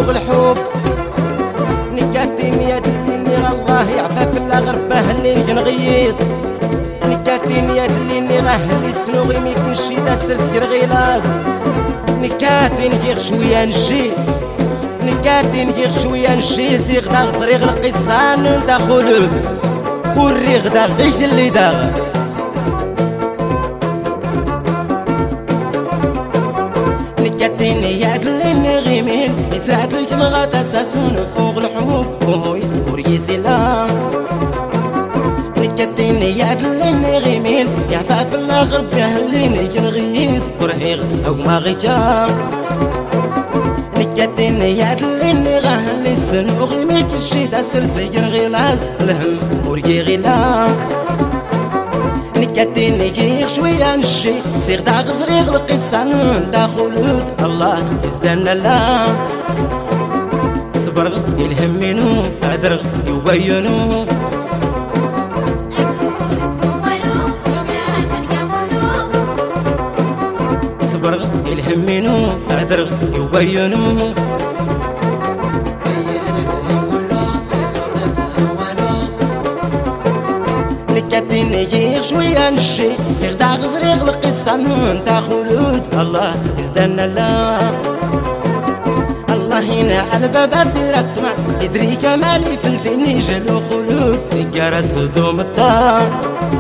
فوق الحب نكاتين يا دليني الله يعفى في الغربة اللي نغيض نكاتين يا دليني غهلي سنوغي ميكنشي دا سرسكر غيلاز نكاتين غير شوية نجي نكاتين غير شوية نجي زيغ دا غزريغ القصان دا خلود والريغ دا غيش اللي دا نكاتين يا دليني غيمين يسرعد لك مغاتا ساسون فوق الحب وهوي وريسي لا نكاتيني يا دليني غيمين يا عفاف الغرب يا هليني كنغيد ورهيغ او ما غيجا نكاتيني يا دليني غهلي السنو غيميك الشيدا سرسي غيلاز الهم ورقي غيلا نكاتيني كيغ شوية نشي سيغ دا غزريغ القصان دا خلود الله يزدنا لا صبر يلهم منو أدرغ يبينو صبر يلهم منو أدرغ يبينو نكاتيني كيغ شوية نشي سيغ دا غزريغ القصان دا خلود الله يزدنا لا الله هنا على باب سيرة الطمع يزري كمالي في الدين جلو خلود يقرس دوم الدار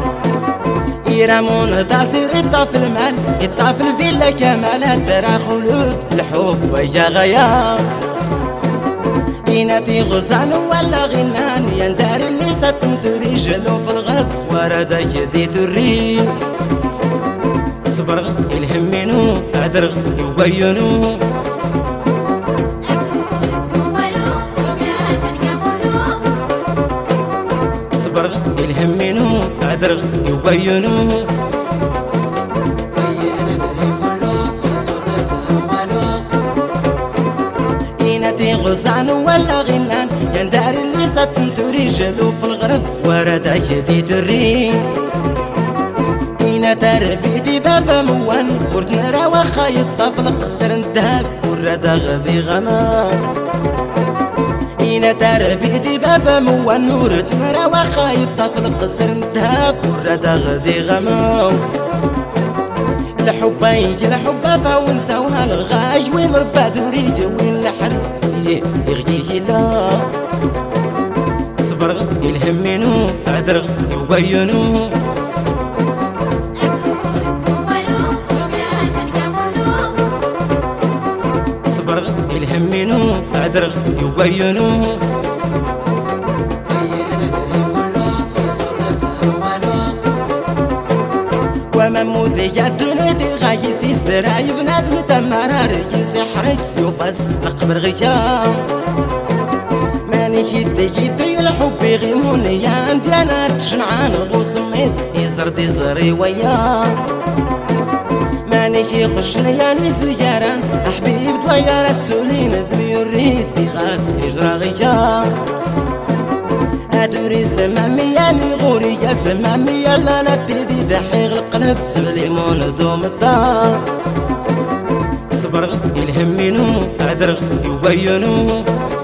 يرامون تاثير يطاف المال يطاف الفيلا كمال ترى خلود الحب ويا غيا يناتي غزان ولا غنان يندار اللي ستنتري جلو في الغرب وردك يدي تري صبر يلهم منو أدرغ يبينو يلهم منو أدرغ يبينو يناتي غزان ولا غنان يندار اللي ستنتري جلو في الغرب وردك يدي تري ينا تربيتي بابا موان ورد نرى وخا يطفل قصر الذهب ورد غدي غمان ينا تربيتي بابا موان ورد نرى وخا يطفل قصر الذهب ورد غدي غمان الحبة يجي الحبة فاون سوها الغاج وين ربا دوريج وين الحرس يغيجي لا صبر يلهم منو أدرغ يبينو صبر يلهم منو أدرغ يبينو وممود يدوني دي غايسي الزراي بنادم تمرار يسي حرج يوبس القبر غيام ماني يدي الحب يغيموني يا عندي انا تشنعان غوسميت يزردي زري وياه ماني يخشني يا نزل جاران حبيب طيار السولين دمي يريد يغاس يجرى غيام أدوري زمامي يا غوري يا زمامي يا لا نتيدي دحيغ القلب سليمون دوم الدار صبر يلهم منو أدرغ يبينو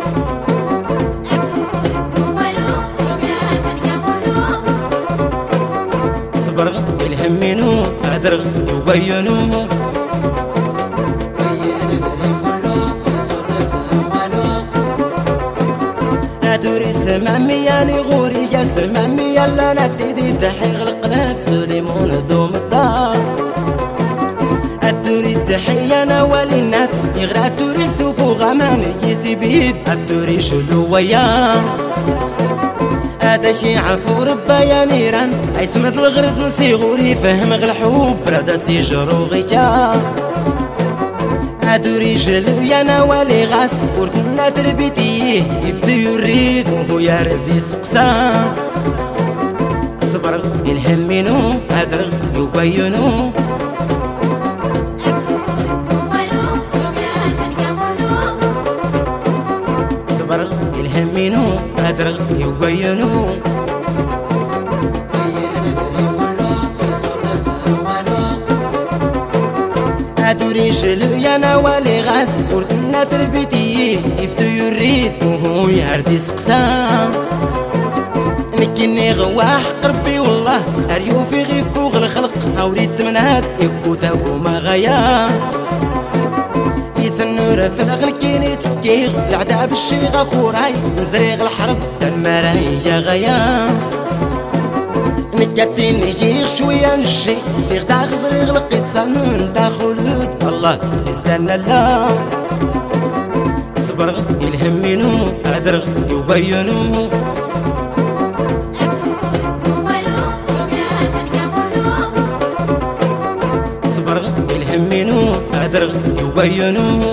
صبر يلهم منو أدرغ يبينو أدوري زمامي يا غوري يا زمامي يا لا نتيدي دحيغ القلب سليمون دوم الدار الدوري التحية أنا ولينات يغرى الدوري سوفو غماني يسي بيد الدوري شلو وياه هذا شي عفو ربا يا نيران عيسمت الغرد نسي غوري فهم الحب بردا سيجرو غيا هادو رجلو يا نوالي غاس ورتنا تربيتيه يفتي يريد وهو يرد يسقسا صبر يلهم منو أدرغ يبينو صبر يلهم منو أدرغ يبينو هادو رجلو يا نوالي غاس ورتنا تربيتيه فيه يفتو يريد وهو يهردي سقسام نكني غواح قربي والله اريو في غير فوق الخلق اوريد من هاد يكوتا وما غيا يسنور في الغل كيني تكيغ العدا بالشيغة خوراي نزريغ الحرب دمراي يا غيا نكاتين يجيغ شوية نشي سيغ دا غزريغ القصان دا خلود الله يزدنا لا صبر يلهم منو ادرغ يبينو صبر يلهم منو ادرغ يبينو